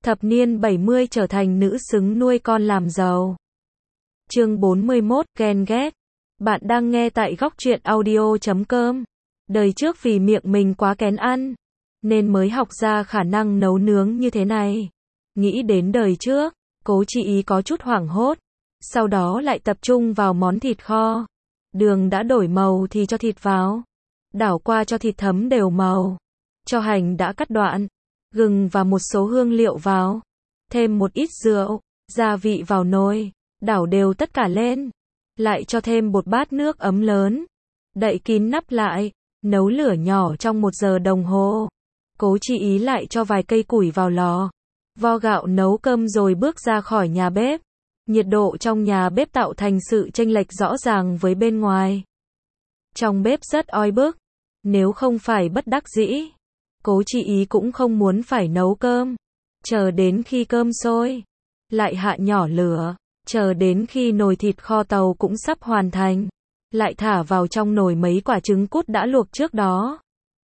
Thập niên 70 trở thành nữ xứng nuôi con làm giàu. Chương 41, ghen ghét. Bạn đang nghe tại góc truyện audio.com. Đời trước vì miệng mình quá kén ăn, nên mới học ra khả năng nấu nướng như thế này. Nghĩ đến đời trước, Cố Chi Ý có chút hoảng hốt. Sau đó lại tập trung vào món thịt kho. Đường đã đổi màu thì cho thịt vào. Đảo qua cho thịt thấm đều màu. Cho hành đã cắt đoạn. Gừng và một số hương liệu vào. Thêm một ít rượu, gia vị vào nồi. Đảo đều tất cả lên. Lại cho thêm một bát nước ấm lớn. Đậy kín nắp lại. Nấu lửa nhỏ trong 1 giờ đồng hồ. Cố Chi Ý lại cho vài cây củi vào lò. Vo gạo nấu cơm rồi bước ra khỏi nhà bếp. Nhiệt độ trong nhà bếp tạo thành sự chênh lệch rõ ràng với bên ngoài. Trong bếp rất oi bức. Nếu không phải bất đắc dĩ, Cố Chi Ý cũng không muốn phải nấu cơm. Chờ đến khi cơm sôi, lại hạ nhỏ lửa. Chờ đến khi nồi thịt kho tàu cũng sắp hoàn thành, lại thả vào trong nồi mấy quả trứng cút đã luộc trước đó.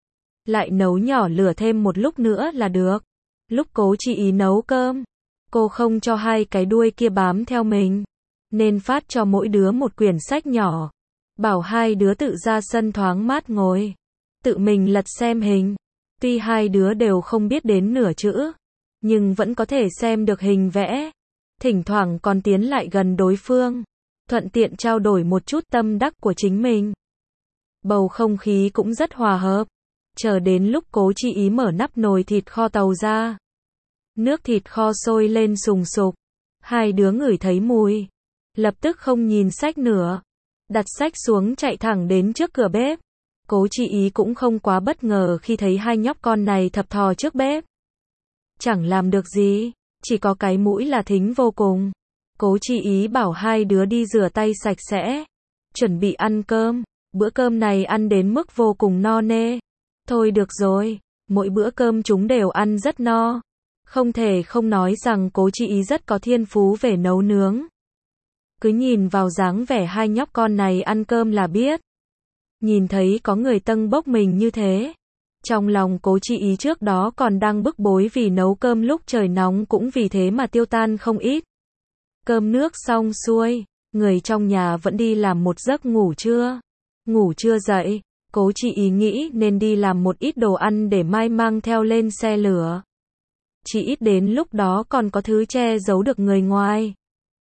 Lại nấu nhỏ lửa thêm một lúc nữa là được. Lúc Cố Chi Ý nấu cơm, cô không cho hai cái đuôi kia bám theo mình, nên phát cho mỗi đứa một quyển sách nhỏ. Bảo hai đứa tự ra sân thoáng mát ngồi, tự mình lật xem hình. Tuy hai đứa đều không biết đến nửa chữ, nhưng vẫn có thể xem được hình vẽ. Thỉnh thoảng còn tiến lại gần đối phương, thuận tiện trao đổi một chút tâm đắc của chính mình. Bầu không khí cũng rất hòa hợp. Chờ đến lúc Cố Chi Ý mở nắp nồi thịt kho tàu ra. Nước thịt kho sôi lên sùng sục. Hai đứa ngửi thấy mùi. Lập tức không nhìn sách nữa. Đặt sách xuống chạy thẳng đến trước cửa bếp. Cố Chi Ý cũng không quá bất ngờ khi thấy hai nhóc con này thập thò trước bếp. Chẳng làm được gì, chỉ có cái mũi là thính vô cùng. Cố Chi Ý bảo hai đứa đi rửa tay sạch sẽ, chuẩn bị ăn cơm. Bữa cơm này ăn đến mức vô cùng no nê. Thôi được rồi, mỗi bữa cơm chúng đều ăn rất no. Không thể không nói rằng Cố Chi Ý rất có thiên phú về nấu nướng. Cứ nhìn vào dáng vẻ hai nhóc con này ăn cơm là biết. Nhìn thấy có người tâng bốc mình như thế. Trong lòng Cố Chi Ý trước đó còn đang bức bối vì nấu cơm lúc trời nóng cũng vì thế mà tiêu tan không ít. Cơm nước xong xuôi, người trong nhà vẫn đi làm một giấc ngủ trưa. Ngủ trưa dậy, Cố Chi Ý nghĩ nên đi làm một ít đồ ăn để mai mang theo lên xe lửa. Chỉ ít đến lúc đó còn có thứ che giấu được người ngoài.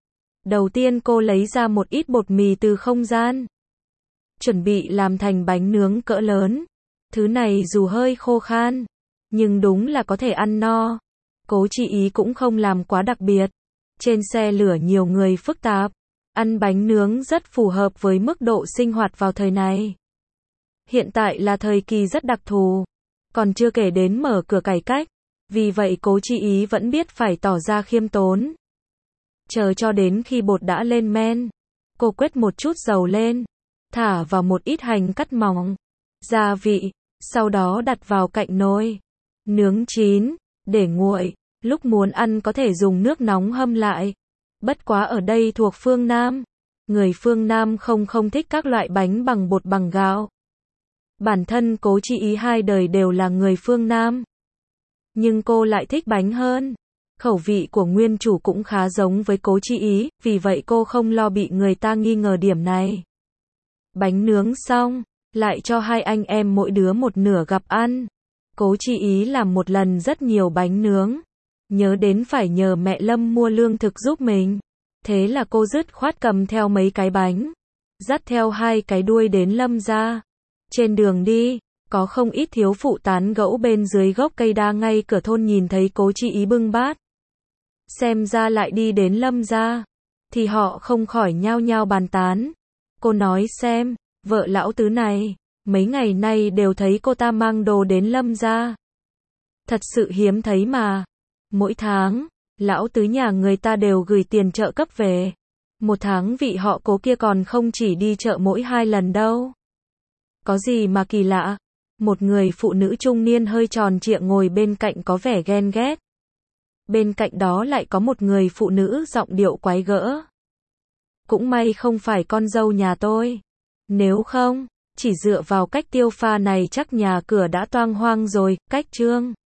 Đầu tiên cô lấy ra một ít bột mì từ không gian. Chuẩn bị làm thành bánh nướng cỡ lớn. Thứ này dù hơi khô khan, nhưng đúng là có thể ăn no. Cố Chi Ý cũng không làm quá đặc biệt. Trên xe lửa nhiều người phức tạp. Ăn bánh nướng rất phù hợp với mức độ sinh hoạt vào thời này. Hiện tại là thời kỳ rất đặc thù. Còn chưa kể đến mở cửa cải cách. Vì vậy Cố Chi Ý vẫn biết phải tỏ ra khiêm tốn. Chờ cho đến khi bột đã lên men, cô quết một chút dầu lên, thả vào một ít hành cắt mỏng, gia vị, sau đó đặt vào cạnh nồi. Nướng chín, để nguội, lúc muốn ăn có thể dùng nước nóng hâm lại. Bất quá ở đây thuộc phương Nam. Người phương Nam không thích các loại bánh bằng bột bằng gạo. Bản thân Cố Chi Ý hai đời đều là người phương Nam. Nhưng cô lại thích bánh hơn. Khẩu vị của nguyên chủ cũng khá giống với Cố Chi Ý, vì vậy cô không lo bị người ta nghi ngờ điểm này. Bánh nướng xong, lại cho hai anh em mỗi đứa một nửa gắp ăn. Cố Chi Ý làm một lần rất nhiều bánh nướng. Nhớ đến phải nhờ mẹ Lâm mua lương thực giúp mình. Thế là cô dứt khoát cầm theo mấy cái bánh, dắt theo hai cái đuôi đến Lâm gia. Trên đường đi, có không ít thiếu phụ tán gẫu bên dưới gốc cây đa ngay cửa thôn nhìn thấy Cố Chi Ý bưng bát. Xem ra lại đi đến Lâm gia, thì họ không khỏi nhao nhao bàn tán. Cô nói xem, vợ lão tứ này, mấy ngày nay đều thấy cô ta mang đồ đến Lâm gia. Thật sự hiếm thấy mà. Mỗi tháng, lão tứ nhà người ta đều gửi tiền trợ cấp về. Một tháng vị họ Cố kia còn không chỉ đi chợ mỗi 2 lần đâu. Có gì mà kỳ lạ? Một người phụ nữ trung niên hơi tròn trịa ngồi bên cạnh có vẻ ghen ghét. Bên cạnh đó lại có một người phụ nữ giọng điệu quái gở. Cũng may không phải con dâu nhà tôi. Nếu không, chỉ dựa vào cách tiêu pha này chắc nhà cửa đã toang hoang rồi. Cách chương